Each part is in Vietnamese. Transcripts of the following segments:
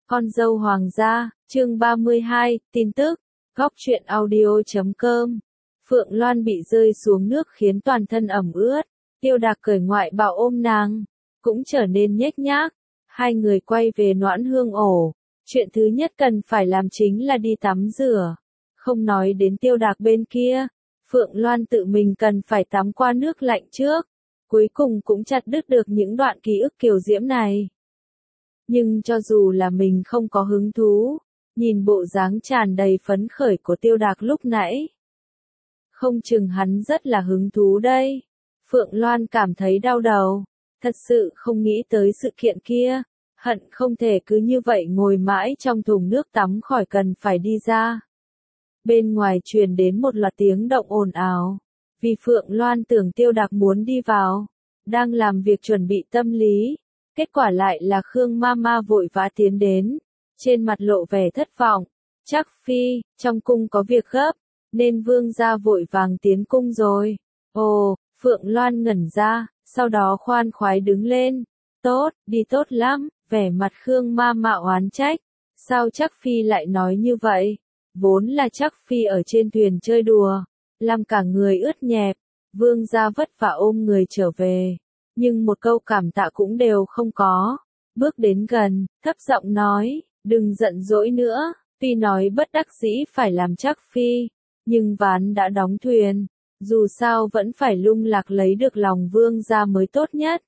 Con dâu hoàng gia, chương 32, tin tức, góc truyện audio.com. Phượng Loan bị rơi xuống nước khiến toàn thân ẩm ướt, Tiêu Đạc cởi ngoại bào ôm nàng, cũng trở nên nhếch nhác. Hai người quay về Noãn Hương ổ, chuyện thứ nhất cần phải làm chính là đi tắm rửa. Không nói đến Tiêu Đạc bên kia, Phượng Loan tự mình cần phải tắm qua nước lạnh trước, cuối cùng cũng chặt đứt được những đoạn ký ức kiều diễm này. Nhưng cho dù là mình không có hứng thú, nhìn bộ dáng tràn đầy phấn khởi của Tiêu Đạc lúc nãy, không chừng hắn rất là hứng thú đây. Phượng Loan cảm thấy đau đầu, thật sự không nghĩ tới sự kiện kia, hận không thể cứ như vậy ngồi mãi trong thùng nước tắm khỏi cần phải đi ra. Bên ngoài truyền đến một loạt tiếng động ồn ào, vì Phượng Loan tưởng Tiêu Đạc muốn đi vào, đang làm việc chuẩn bị tâm lý. Kết quả lại là Khương Mama vội vã tiến đến, trên mặt lộ vẻ thất vọng. Chắc phi, trong cung có việc gấp, nên vương gia vội vàng tiến cung rồi. Ồ, Phượng Loan ngẩn ra, sau đó khoan khoái đứng lên. Tốt, đi tốt lắm, vẻ mặt Khương Mama oán trách. Sao Chắc phi lại nói như vậy? Vốn là Chắc phi ở trên thuyền chơi đùa, làm cả người ướt nhẹp. Vương gia vất vả ôm người trở về, nhưng một câu cảm tạ cũng đều không có. Bước đến gần, thấp giọng nói, đừng giận dỗi nữa, tuy nói bất đắc dĩ phải làm Chắc phi, nhưng ván đã đóng thuyền, dù sao vẫn phải lung lạc lấy được lòng vương gia mới tốt nhất.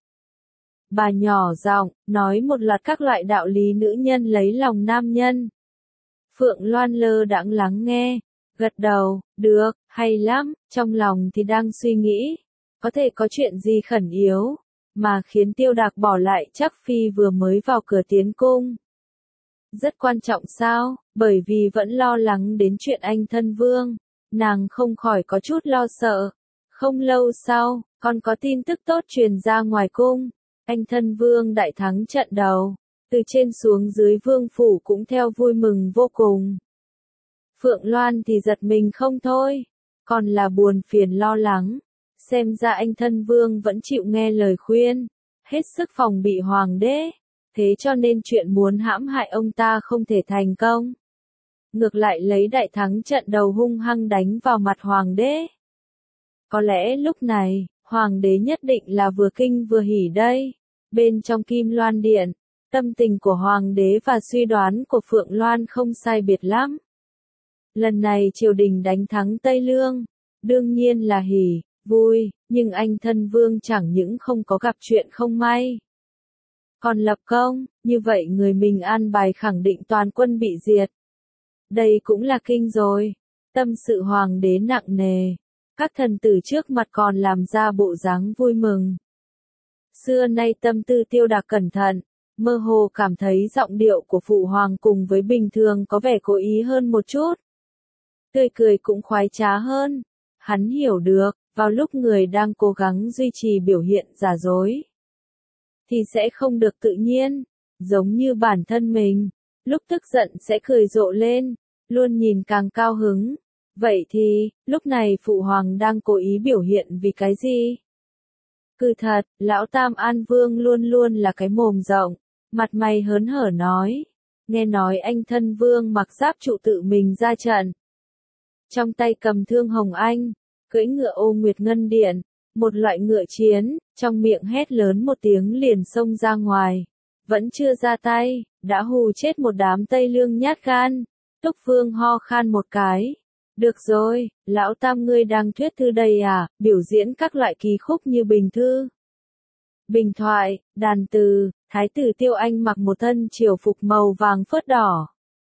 Bà nhỏ giọng, nói một loạt các loại đạo lý nữ nhân lấy lòng nam nhân. Phượng Loan lơ đãng lắng nghe, gật đầu, được, hay lắm, trong lòng thì đang suy nghĩ, có thể có chuyện gì khẩn yếu, mà khiến Tiêu Đạc bỏ lại Chắc phi vừa mới vào cửa tiến cung. Rất quan trọng sao, bởi vì vẫn lo lắng đến chuyện anh thân vương, nàng không khỏi có chút lo sợ. Không lâu sau, còn có tin tức tốt truyền ra ngoài cung, anh thân vương đại thắng trận đầu, từ trên xuống dưới vương phủ cũng theo vui mừng vô cùng. Phượng Loan thì giật mình không thôi, còn là buồn phiền lo lắng. Xem ra anh thân vương vẫn chịu nghe lời khuyên, hết sức phòng bị hoàng đế, thế cho nên chuyện muốn hãm hại ông ta không thể thành công. Ngược lại lấy đại thắng trận đầu hung hăng đánh vào mặt hoàng đế. Có lẽ lúc này, hoàng đế nhất định là vừa kinh vừa hỉ đây. Bên trong Kim Loan Điện, tâm tình của hoàng đế và suy đoán của Phượng Loan không sai biệt lắm. Lần này triều đình đánh thắng Tây Lương, đương nhiên là hỉ, vui, nhưng anh thân vương chẳng những không có gặp chuyện không may, còn lập công, như vậy người mình an bài khẳng định toàn quân bị diệt. Đây cũng là kinh rồi. Tâm sự hoàng đế nặng nề, các thần tử trước mặt còn làm ra bộ dáng vui mừng. Xưa nay tâm tư Tiêu Đạc cẩn thận, mơ hồ cảm thấy giọng điệu của phụ hoàng cùng với bình thường có vẻ cố ý hơn một chút. Tươi cười cũng khoái trá hơn. Hắn hiểu được, vào lúc người đang cố gắng duy trì biểu hiện giả dối, thì sẽ không được tự nhiên, giống như bản thân mình, lúc tức giận sẽ cười rộ lên, luôn nhìn càng cao hứng. Vậy thì, lúc này phụ hoàng đang cố ý biểu hiện vì cái gì? Cứ thật, lão Tam An Vương luôn luôn là cái mồm rộng, mặt mày hớn hở nói. Nghe nói anh thân vương mặc giáp trụ tự mình ra trận, trong tay cầm thương hồng anh, cưỡi ngựa ô nguyệt ngân điện, một loại ngựa chiến, trong miệng hét lớn một tiếng liền xông ra ngoài. Vẫn chưa ra tay, đã hù chết một đám Tây Lương nhát gan. Túc Vương ho khan một cái. Được rồi, lão Tam ngươi đang thuyết thư đây à, biểu diễn các loại kỳ khúc như bình thư, bình thoại, đàn từ. Thái tử Tiêu Anh mặc một thân triều phục màu vàng phớt đỏ.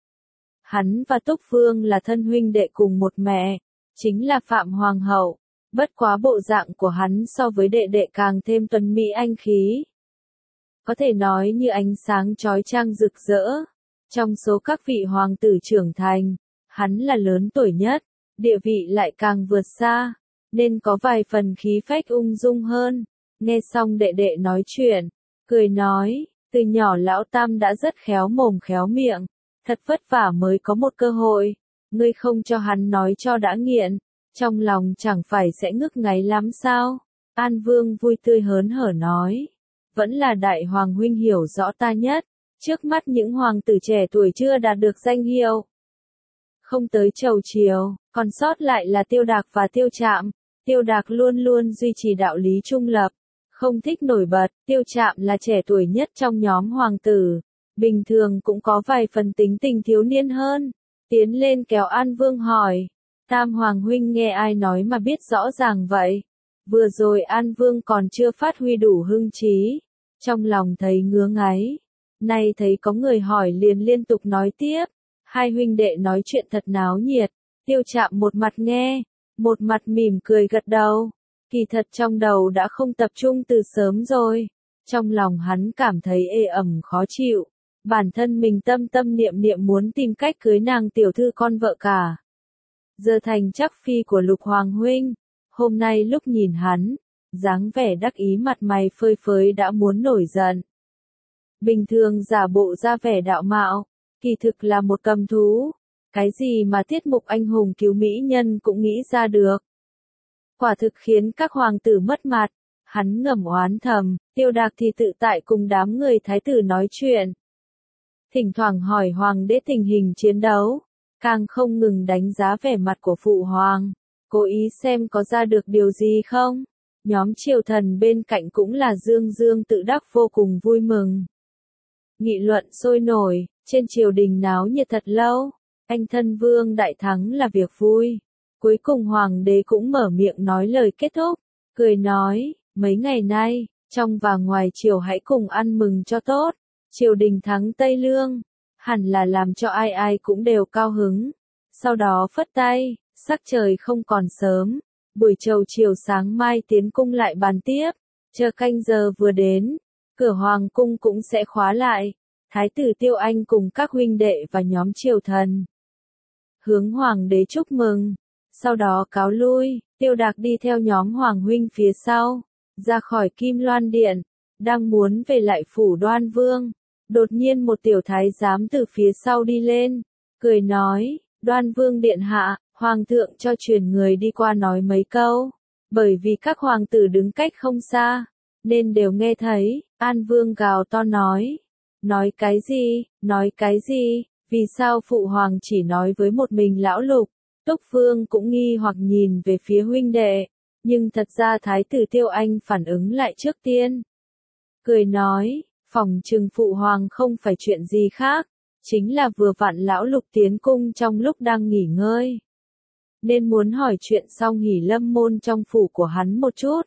Hắn và Túc Vương là thân huynh đệ cùng một mẹ, chính là Phạm Hoàng hậu, bất quá bộ dạng của hắn so với đệ đệ càng thêm tuấn mỹ anh khí. Có thể nói như ánh sáng chói chang rực rỡ. Trong số các vị hoàng tử trưởng thành, hắn là lớn tuổi nhất, địa vị lại càng vượt xa, nên có vài phần khí phách ung dung hơn. Nghe xong đệ đệ nói chuyện, cười nói, từ nhỏ lão Tam đã rất khéo mồm khéo miệng, thật vất vả mới có một cơ hội, ngươi không cho hắn nói cho đã nghiện, trong lòng chẳng phải sẽ ngức ngáy lắm sao? An Vương vui tươi hớn hở nói, vẫn là đại hoàng huynh hiểu rõ ta nhất, Trước mắt những hoàng tử trẻ tuổi chưa đạt được danh hiệu, không tới chầu chiều, còn sót lại là Tiêu Đạc và Tiêu Trạm. Tiêu Đạc luôn luôn duy trì đạo lý trung lập, không thích nổi bật. Tiêu Trạm là trẻ tuổi nhất trong nhóm hoàng tử, bình thường cũng có vài phần tính tình thiếu niên hơn. Tiến lên kéo An Vương hỏi, Tam Hoàng huynh nghe ai nói mà biết rõ ràng vậy? Vừa rồi An Vương còn chưa phát huy đủ hưng trí, trong lòng thấy ngứa ngáy. Nay thấy có người hỏi liền liên tục nói tiếp, hai huynh đệ nói chuyện thật náo nhiệt. Tiêu Trạm một mặt nghe, một mặt mỉm cười gật đầu. Kỳ thật trong đầu đã không tập trung từ sớm rồi. Trong lòng hắn cảm thấy ê ẩm khó chịu. Bản thân mình tâm tâm niệm niệm muốn tìm cách cưới nàng tiểu thư con vợ cả. Giờ thành chắc phi của Lục Hoàng huynh. Hôm nay lúc nhìn hắn, dáng vẻ đắc ý mặt mày phơi phới đã muốn nổi giận. Bình thường giả bộ ra vẻ đạo mạo, kỳ thực là một cầm thú. Cái gì mà tiết mục anh hùng cứu mỹ nhân cũng nghĩ ra được. Quả thực khiến các hoàng tử mất mặt. Hắn ngầm oán thầm, Tiêu Đạc thì tự tại cùng đám người thái tử nói chuyện. Thỉnh thoảng hỏi hoàng đế tình hình chiến đấu, càng không ngừng đánh giá vẻ mặt của phụ hoàng, cố ý xem có ra được điều gì không. Nhóm triều thần bên cạnh cũng là dương dương tự đắc vô cùng vui mừng. Nghị luận sôi nổi, trên triều đình náo nhiệt thật lâu. Anh thân vương đại thắng là việc vui. Cuối cùng hoàng đế cũng mở miệng nói lời kết thúc, cười nói, mấy ngày nay, trong và ngoài triều hãy cùng ăn mừng cho tốt. Triều đình thắng Tây Lương, hẳn là làm cho ai ai cũng đều cao hứng. Sau đó phất tay, sắc trời không còn sớm, buổi chiều sáng mai tiến cung lại bàn tiếp. Chờ canh giờ vừa đến, cửa hoàng cung cũng sẽ khóa lại. Thái tử Tiêu Anh cùng các huynh đệ và nhóm triều thần hướng hoàng đế chúc mừng, sau đó cáo lui. Tiêu Đạc đi theo nhóm hoàng huynh phía sau, ra khỏi Kim Loan Điện, đang muốn về lại phủ Đoan Vương. Đột nhiên một tiểu thái giám từ phía sau đi lên, cười nói, Đoan Vương điện hạ, hoàng thượng cho truyền người đi qua nói mấy câu, bởi vì các hoàng tử đứng cách không xa, nên đều nghe thấy. An Vương gào to nói cái gì, vì sao phụ hoàng chỉ nói với một mình lão Lục? Túc Vương cũng nghi hoặc nhìn về phía huynh đệ, nhưng thật ra thái tử Tiêu Anh phản ứng lại trước tiên. Cười nói, phỏng chừng phụ hoàng không phải chuyện gì khác, chính là vừa vặn lão Lục tiến cung trong lúc đang nghỉ ngơi, nên muốn hỏi chuyện xong Hỉ Lâm môn trong phủ của hắn một chút.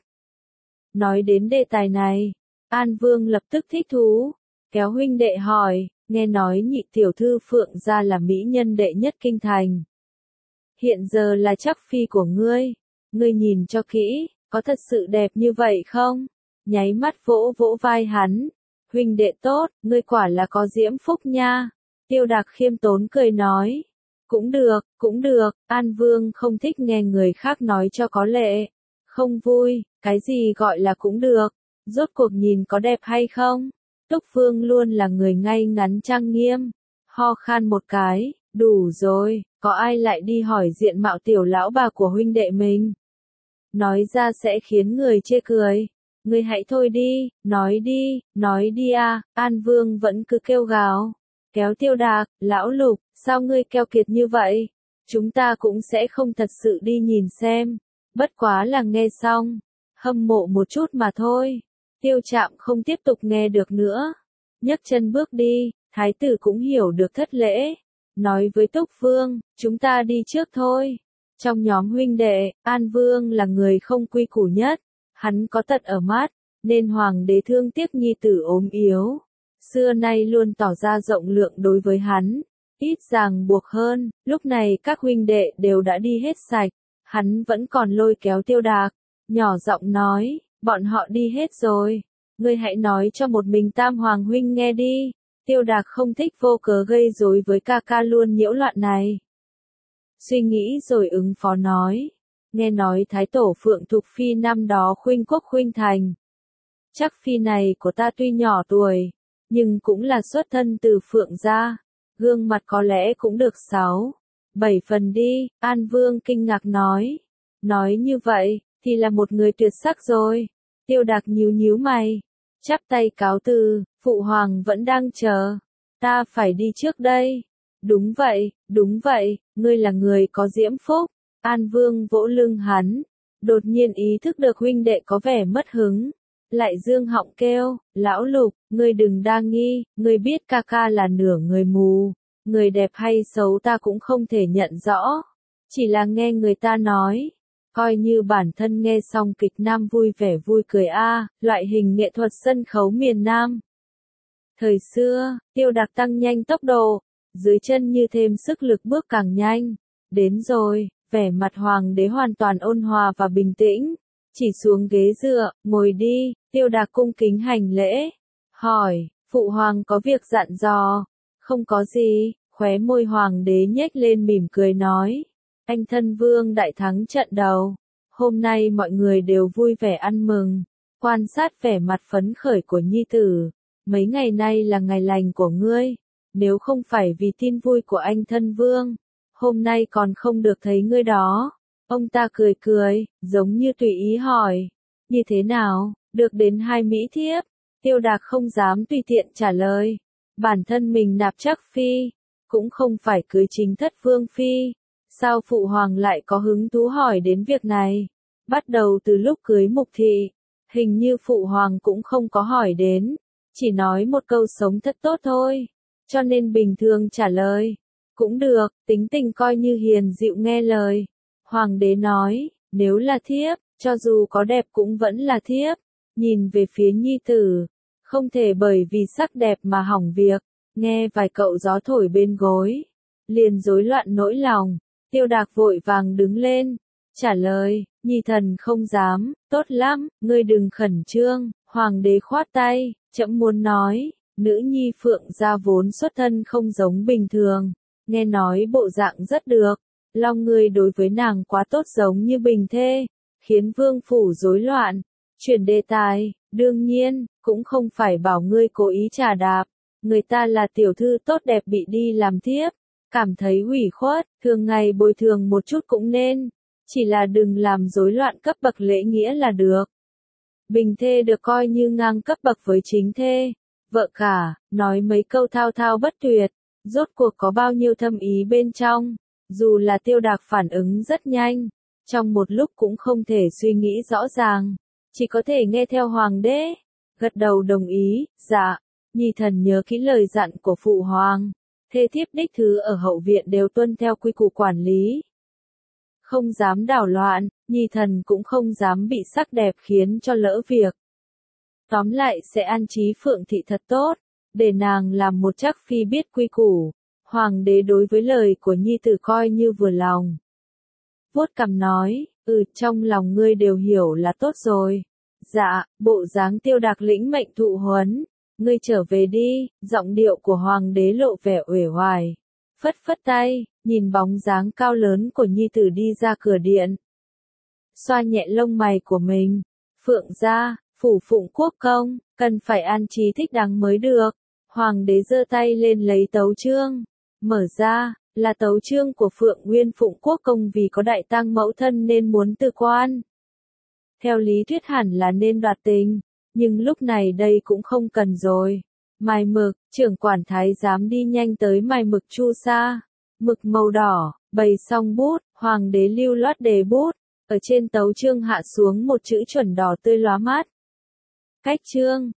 Nói đến đề tài này, An Vương lập tức thích thú, kéo huynh đệ hỏi, nghe nói nhị tiểu thư Phượng gia là mỹ nhân đệ nhất kinh thành. Hiện giờ là chắc phi của ngươi nhìn cho kỹ, có thật sự đẹp như vậy không? Nháy mắt vỗ vỗ vai hắn, huynh đệ tốt, ngươi quả là có diễm phúc nha. Tiêu Đạc khiêm tốn cười nói, cũng được, An Vương không thích nghe người khác nói cho có lệ, không vui, cái gì gọi là cũng được, rốt cuộc nhìn có đẹp hay không? Túc Vương luôn là người ngay ngắn trang nghiêm, ho khan một cái, đủ rồi, có ai lại đi hỏi diện mạo tiểu lão bà của huynh đệ mình? Nói ra sẽ khiến người chê cười. Ngươi hãy thôi đi, nói đi à. An Vương vẫn cứ kêu gào, kéo Tiêu Đạc, lão Lục, sao ngươi keo kiệt như vậy? Chúng ta cũng sẽ không thật sự đi nhìn xem, bất quá là nghe xong, hâm mộ một chút mà thôi. Tiêu Trạm không tiếp tục nghe được nữa, nhấc chân bước đi. Thái tử cũng hiểu được thất lễ, nói với Túc Vương, chúng ta đi trước thôi. Trong nhóm huynh đệ, An Vương là người không quy củ nhất, hắn có tật ở mắt, nên hoàng đế thương tiếc nhi tử ốm yếu, xưa nay luôn tỏ ra rộng lượng đối với hắn, ít ràng buộc hơn. Lúc này các huynh đệ đều đã đi hết sạch, hắn vẫn còn lôi kéo Tiêu Đạc, nhỏ giọng nói, bọn họ đi hết rồi, ngươi hãy nói cho một mình Tam Hoàng huynh nghe đi. Tiêu Đạc không thích vô cớ gây rối với ca ca luôn nhiễu loạn này. Suy nghĩ rồi ứng phó nói, nghe nói Thái tổ Phượng Thục Phi năm đó khuynh quốc khuynh thành. Chắc Phi này của ta tuy nhỏ tuổi, nhưng cũng là xuất thân từ Phượng gia, gương mặt có lẽ cũng được 6-7 phần đi. An Vương kinh ngạc nói như vậy, thì là một người tuyệt sắc rồi. Tiêu Đạc nhíu nhíu mày, chắp tay cáo từ, Phụ hoàng vẫn đang chờ. Ta phải đi trước đây. Đúng vậy, ngươi là người có diễm phúc. An Vương vỗ lưng hắn. Đột nhiên ý thức được huynh đệ có vẻ mất hứng. Lại dương họng kêu, lão Lục, ngươi đừng đa nghi, ngươi biết ca ca là nửa người mù. Người đẹp hay xấu ta cũng không thể nhận rõ. Chỉ là nghe người ta nói. Coi như bản thân nghe xong kịch nam vui vẻ vui cười loại hình nghệ thuật sân khấu miền Nam. Thời xưa, Tiêu Đạc tăng nhanh tốc độ, dưới chân như thêm sức lực bước càng nhanh. Đến rồi, vẻ mặt hoàng đế hoàn toàn ôn hòa và bình tĩnh. Chỉ xuống ghế dựa, ngồi đi, Tiêu Đạc cung kính hành lễ. Hỏi, phụ hoàng có việc dặn dò. Không có gì, khóe môi hoàng đế nhếch lên mỉm cười nói. Anh thân vương đại thắng trận đầu. Hôm nay mọi người đều vui vẻ ăn mừng. Quan sát vẻ mặt phấn khởi của nhi tử. Mấy ngày nay là ngày lành của ngươi. Nếu không phải vì tin vui của anh thân vương, hôm nay còn không được thấy ngươi đó. Ông ta cười cười, giống như tùy ý hỏi. Như thế nào, được đến 2 mỹ thiếp? Tiêu Đạc không dám tùy tiện trả lời. Bản thân mình nạp chắc phi, cũng không phải cưới chính thất vương phi. Sao phụ hoàng lại có hứng thú hỏi đến việc này? Bắt đầu từ lúc cưới Mục Thị, hình như phụ hoàng cũng không có hỏi đến. Chỉ nói một câu sống thật tốt thôi. Cho nên bình thường trả lời. Cũng được, tính tình coi như hiền dịu nghe lời. Hoàng đế nói, nếu là thiếp, cho dù có đẹp cũng vẫn là thiếp. Nhìn về phía nhi tử, không thể bởi vì sắc đẹp mà hỏng việc. Nghe vài cậu gió thổi bên gối, liền rối loạn nỗi lòng. Tiêu Đạc vội vàng đứng lên, trả lời, nhi thần không dám, tốt lắm, ngươi đừng khẩn trương. Hoàng đế khoát tay, trẫm muốn nói, nữ nhi Phượng gia vốn xuất thân không giống bình thường, nghe nói bộ dạng rất được, lòng ngươi đối với nàng quá tốt giống như bình thê, khiến vương phủ rối loạn. Chuyển đề tài, đương nhiên, cũng không phải bảo ngươi cố ý trà đạp, người ta là tiểu thư tốt đẹp bị đi làm thiếp, cảm thấy ủy khuất, thường ngày bồi thường một chút cũng nên, chỉ là đừng làm rối loạn cấp bậc lễ nghĩa là được. Bình thê được coi như ngang cấp bậc với chính thê, vợ cả, nói mấy câu thao thao bất tuyệt, rốt cuộc có bao nhiêu thâm ý bên trong, dù là Tiêu Đạc phản ứng rất nhanh, trong một lúc cũng không thể suy nghĩ rõ ràng, chỉ có thể nghe theo hoàng đế, gật đầu đồng ý, dạ, nhi thần nhớ kỹ lời dặn của phụ hoàng, thê thiếp đích thứ ở hậu viện đều tuân theo quy củ quản lý. Không dám đảo loạn, nhi thần cũng không dám bị sắc đẹp khiến cho lỡ việc. Tóm lại sẽ an trí Phượng Thị thật tốt, để nàng làm một trắc phi biết quy củ. Hoàng đế đối với lời của nhi tử coi như vừa lòng. Vuốt cằm nói, trong lòng ngươi đều hiểu là tốt rồi. Dạ, bộ dáng Tiêu Đạc lĩnh mệnh thụ huấn. Ngươi trở về đi, giọng điệu của hoàng đế lộ vẻ uể oải. Phất phất tay, nhìn bóng dáng cao lớn của nhi tử đi ra cửa điện. Xoa nhẹ lông mày của mình. Phượng gia, phủ Phụng Quốc công, cần phải an trí thích đáng mới được. Hoàng đế giơ tay lên lấy tấu chương. Mở ra, là tấu chương của Phượng Nguyên Phụng Quốc công vì có đại tang mẫu thân nên muốn từ quan. Theo lý thuyết hẳn là nên đoạt tình, nhưng lúc này đây cũng không cần rồi. Mài mực, trưởng quản thái giám đi nhanh tới mài mực chu sa. Mực màu đỏ, bày xong bút, hoàng đế lưu loát đề bút, ở trên tấu chương hạ xuống một chữ chuẩn đỏ tươi lóa mắt. Cách chương,